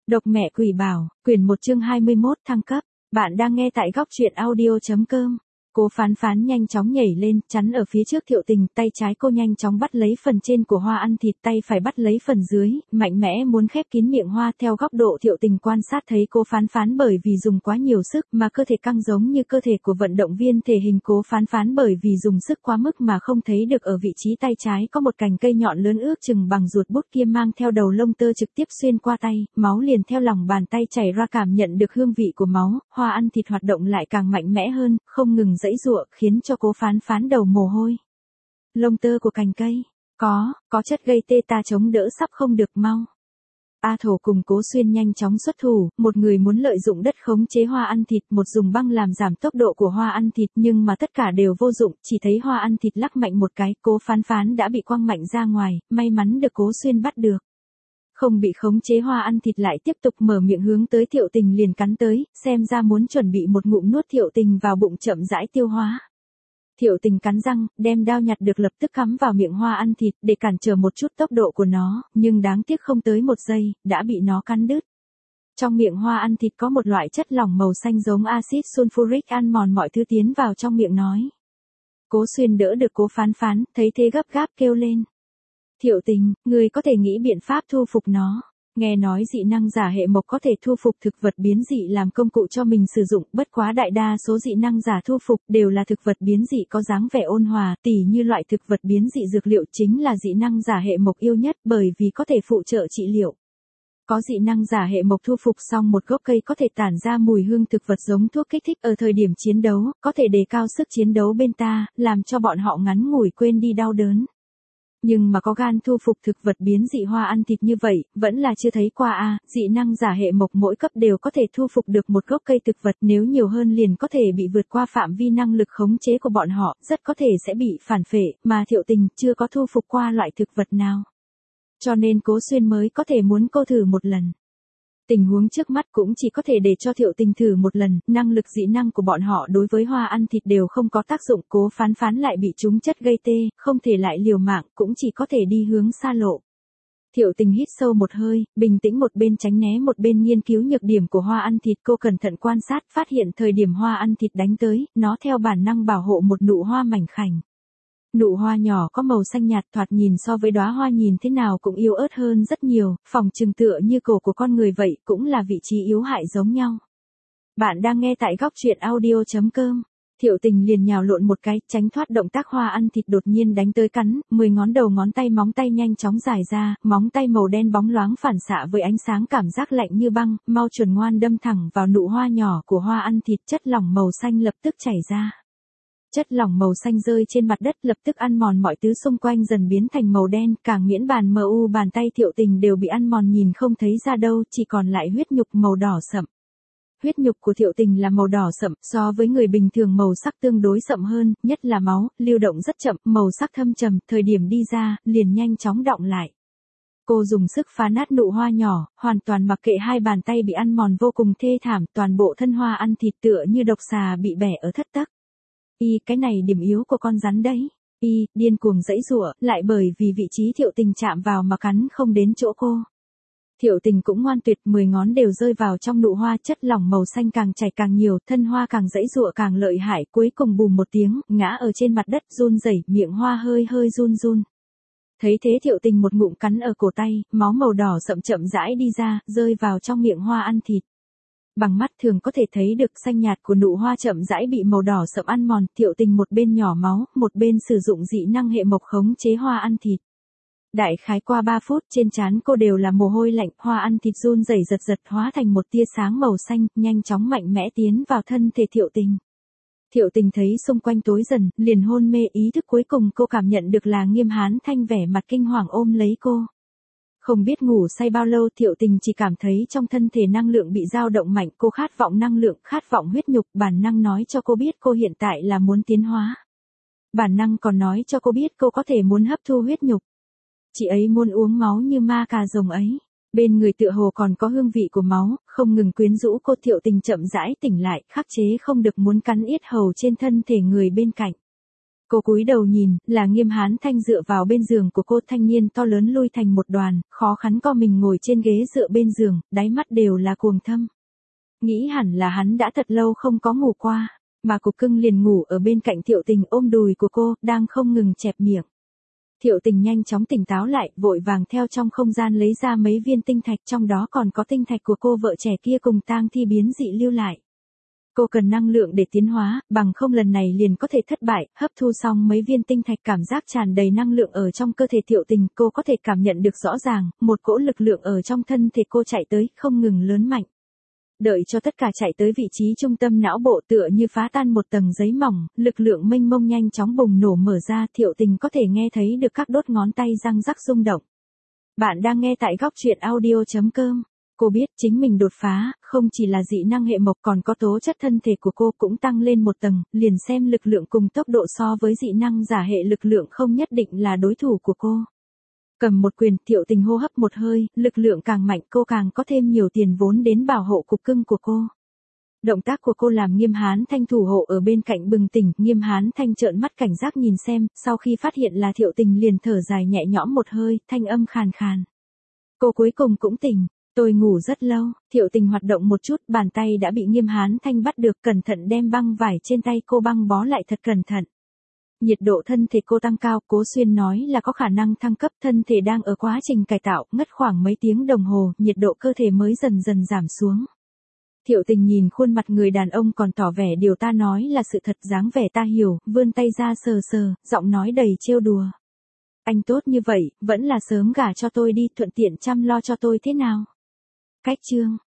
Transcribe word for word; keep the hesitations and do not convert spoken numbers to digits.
Độc mẹ quỷ bảo, quyển một chương hai mươi mốt thăng cấp. Bạn đang nghe tại góc truyện audio.com. Cố Phán Phán nhanh chóng nhảy lên, chắn ở phía trước Thiệu Tình, tay trái cô nhanh chóng bắt lấy phần trên của Hoa ăn thịt, tay phải bắt lấy phần dưới, mạnh mẽ muốn khép kín miệng Hoa. Theo góc độ Thiệu Tình quan sát thấy Cố Phán Phán bởi vì dùng quá nhiều sức mà cơ thể căng giống như cơ thể của vận động viên thể hình. Cố Phán Phán bởi vì dùng sức quá mức mà không thấy được ở vị trí tay trái có một cành cây nhọn lớn ước chừng bằng ruột bút kia mang theo đầu lông tơ trực tiếp xuyên qua tay, máu liền theo lòng bàn tay chảy ra. Cảm nhận được hương vị của máu, Hoa ăn thịt hoạt động lại càng mạnh mẽ hơn, không ngừng giãy giụa, khiến cho Cố Phán Phán đầu mồ hôi. Lông tơ của cành cây, có, có chất gây tê, ta chống đỡ sắp không được, mau. A Thổ cùng Cố Xuyên nhanh chóng xuất thủ, một người muốn lợi dụng đất khống chế Hoa ăn thịt, một dùng băng làm giảm tốc độ của Hoa ăn thịt, nhưng mà tất cả đều vô dụng, chỉ thấy Hoa ăn thịt lắc mạnh một cái, Cố Phán Phán đã bị quăng mạnh ra ngoài, may mắn được Cố Xuyên bắt được. Không bị khống chế, Hoa ăn thịt lại tiếp tục mở miệng hướng tới Thiệu Tình liền cắn tới, xem ra muốn chuẩn bị một ngụm nuốt Thiệu Tình vào bụng chậm rãi tiêu hóa. Thiệu Tình cắn răng, đem đao nhặt được lập tức cắm vào miệng Hoa ăn thịt để cản trở một chút tốc độ của nó, nhưng đáng tiếc không tới một giây, đã bị nó cắn đứt. Trong miệng Hoa ăn thịt có một loại chất lỏng màu xanh giống axit sulfuric ăn mòn mọi thứ tiến vào trong miệng nói. Cố Xuyên đỡ được Cố Phán Phán, thấy thế gấp gáp kêu lên. Thiệu Tình, người có thể nghĩ biện pháp thu phục nó. Nghe nói dị năng giả hệ mộc có thể thu phục thực vật biến dị làm công cụ cho mình sử dụng, bất quá đại đa số dị năng giả thu phục đều là thực vật biến dị có dáng vẻ ôn hòa, tỉ như loại thực vật biến dị dược liệu chính là dị năng giả hệ mộc yêu nhất bởi vì có thể phụ trợ trị liệu. Có dị năng giả hệ mộc thu phục xong một gốc cây có thể tản ra mùi hương thực vật giống thuốc kích thích ở thời điểm chiến đấu, có thể đề cao sức chiến đấu bên ta, làm cho bọn họ ngắn ngủi quên đi đau đớn. Nhưng mà có gan thu phục thực vật biến dị Hoa ăn thịt như vậy, vẫn là chưa thấy qua a. À, dị năng giả hệ mộc mỗi cấp đều có thể thu phục được một gốc cây thực vật, nếu nhiều hơn liền có thể bị vượt qua phạm vi năng lực khống chế của bọn họ, rất có thể sẽ bị phản phệ, mà Thiệu Tình chưa có thu phục qua loại thực vật nào. Cho nên Cố Xuyên mới có thể muốn cô thử một lần. Tình huống trước mắt cũng chỉ có thể để cho Thiệu Tình thử một lần, năng lực dị năng của bọn họ đối với Hoa ăn thịt đều không có tác dụng, Cố Phán Phán lại bị trúng chất gây tê, không thể lại liều mạng, cũng chỉ có thể đi hướng xa lộ. Thiệu Tình hít sâu một hơi, bình tĩnh một bên tránh né một bên nghiên cứu nhược điểm của Hoa ăn thịt, cô cẩn thận quan sát, phát hiện thời điểm Hoa ăn thịt đánh tới, nó theo bản năng bảo hộ một nụ hoa mảnh khảnh. Nụ hoa nhỏ có màu xanh nhạt, thoạt nhìn so với đóa hoa nhìn thế nào cũng yếu ớt hơn rất nhiều, phỏng chừng tựa như cổ của con người vậy, cũng là vị trí yếu hại giống nhau. Bạn đang nghe tại góc truyện audio.com. Thiệu Tình liền nhào lộn một cái, tránh thoát động tác Hoa ăn thịt đột nhiên đánh tới cắn, mười ngón đầu ngón tay móng tay nhanh chóng dài ra, móng tay màu đen bóng loáng phản xạ với ánh sáng cảm giác lạnh như băng, mau chuẩn ngoan đâm thẳng vào nụ hoa nhỏ của Hoa ăn thịt, chất lỏng màu xanh lập tức chảy ra. Chất lỏng màu xanh rơi trên mặt đất lập tức ăn mòn mọi thứ xung quanh dần biến thành màu đen, càng miễn bàn mờ u bàn tay Thiệu Tình đều bị ăn mòn nhìn không thấy ra đâu, chỉ còn lại huyết nhục màu đỏ sậm. Huyết nhục của Thiệu Tình là màu đỏ sậm, so với người bình thường màu sắc tương đối sậm hơn, nhất là máu, lưu động rất chậm, màu sắc thâm trầm, thời điểm đi ra, liền nhanh chóng đọng lại. Cô dùng sức phá nát nụ hoa nhỏ, hoàn toàn mặc kệ hai bàn tay bị ăn mòn vô cùng thê thảm, toàn bộ thân Hoa ăn thịt tựa như độc xà bị bẻ ở thất tấc. Y, cái này điểm yếu của con rắn đấy. Y, điên cuồng giãy giụa, lại bởi vì vị trí Thiệu Tình chạm vào mà cắn không đến chỗ cô. Thiệu Tình cũng ngoan tuyệt, mười ngón đều rơi vào trong nụ hoa, chất lỏng màu xanh càng chảy càng nhiều, thân hoa càng giãy giụa càng lợi hại, cuối cùng bùm một tiếng, ngã ở trên mặt đất, run rẩy, miệng hoa hơi hơi run run. Thấy thế Thiệu Tình một ngụm cắn ở cổ tay, máu màu đỏ sậm chậm rãi đi ra, rơi vào trong miệng Hoa ăn thịt. Bằng mắt thường có thể thấy được xanh nhạt của nụ hoa chậm rãi bị màu đỏ sậm ăn mòn, Thiệu Tình một bên nhỏ máu, một bên sử dụng dị năng hệ mộc khống chế Hoa ăn thịt. Đại khái qua ba phút, trên trán cô đều là mồ hôi lạnh, Hoa ăn thịt run rẩy giật giật hóa thành một tia sáng màu xanh, nhanh chóng mạnh mẽ tiến vào thân thể Thiệu Tình. Thiệu Tình thấy xung quanh tối dần, liền hôn mê, ý thức cuối cùng cô cảm nhận được là Nghiêm Hán Thanh vẻ mặt kinh hoàng ôm lấy cô. Không biết ngủ say bao lâu, Thiệu Tình chỉ cảm thấy trong thân thể năng lượng bị dao động mạnh, cô khát vọng năng lượng, khát vọng huyết nhục, bản năng nói cho cô biết cô hiện tại là muốn tiến hóa. Bản năng còn nói cho cô biết cô có thể muốn hấp thu huyết nhục. Chị ấy muốn uống máu như ma cà rồng ấy. Bên người tựa hồ còn có hương vị của máu, không ngừng quyến rũ cô. Thiệu Tình chậm rãi tỉnh lại, khắc chế không được muốn cắn yết hầu trên thân thể người bên cạnh. Cô cúi đầu nhìn, là Nghiêm Hán Thanh dựa vào bên giường của cô, thanh niên to lớn lui thành một đoàn, khó khăn co mình ngồi trên ghế dựa bên giường, đáy mắt đều là cuồng thâm. Nghĩ hẳn là hắn đã thật lâu không có ngủ qua, mà Cục Cưng liền ngủ ở bên cạnh Thiệu Tình ôm đùi của cô, đang không ngừng chẹp miệng. Thiệu Tình nhanh chóng tỉnh táo lại, vội vàng theo trong không gian lấy ra mấy viên tinh thạch, trong đó còn có tinh thạch của cô vợ trẻ kia cùng tang thi biến dị lưu lại. Cô cần năng lượng để tiến hóa, bằng không lần này liền có thể thất bại. Hấp thu xong mấy viên tinh thạch, cảm giác tràn đầy năng lượng ở trong cơ thể Thiệu Tình, cô có thể cảm nhận được rõ ràng, một cỗ lực lượng ở trong thân thể cô chạy tới, không ngừng lớn mạnh. Đợi cho tất cả chạy tới vị trí trung tâm não bộ, tựa như phá tan một tầng giấy mỏng, lực lượng mênh mông nhanh chóng bùng nổ mở ra, Thiệu Tình có thể nghe thấy được các đốt ngón tay răng rắc rung động. Bạn đang nghe tại góc truyện audio chấm com. Cô biết chính mình đột phá, không chỉ là dị năng hệ mộc, còn có tố chất thân thể của cô cũng tăng lên một tầng, liền xem lực lượng cùng tốc độ so với dị năng giả hệ lực lượng không nhất định là đối thủ của cô. Cầm một quyền, Thiệu Tình hô hấp một hơi, lực lượng càng mạnh cô càng có thêm nhiều tiền vốn đến bảo hộ Cục Cưng của cô. Động tác của cô làm Nghiêm Hán Thanh thủ hộ ở bên cạnh bừng tỉnh, Nghiêm Hán Thanh trợn mắt cảnh giác nhìn xem, sau khi phát hiện là Thiệu Tình liền thở dài nhẹ nhõm một hơi, thanh âm khàn khàn. Cô cuối cùng cũng tỉnh. Tôi ngủ rất lâu, Thiệu Tình hoạt động một chút, bàn tay đã bị Nghiêm Hán Thanh bắt được, cẩn thận đem băng vải trên tay cô băng bó lại thật cẩn thận. Nhiệt độ thân thể cô tăng cao, Cố Xuyên nói là có khả năng thăng cấp, thân thể đang ở quá trình cải tạo, ngất khoảng mấy tiếng đồng hồ, nhiệt độ cơ thể mới dần dần giảm xuống. Thiệu Tình nhìn khuôn mặt người đàn ông còn tỏ vẻ điều ta nói là sự thật, dáng vẻ ta hiểu, vươn tay ra sờ sờ, giọng nói đầy trêu đùa. Anh tốt như vậy, vẫn là sớm gả cho tôi đi, thuận tiện chăm lo cho tôi thế nào. Cách chương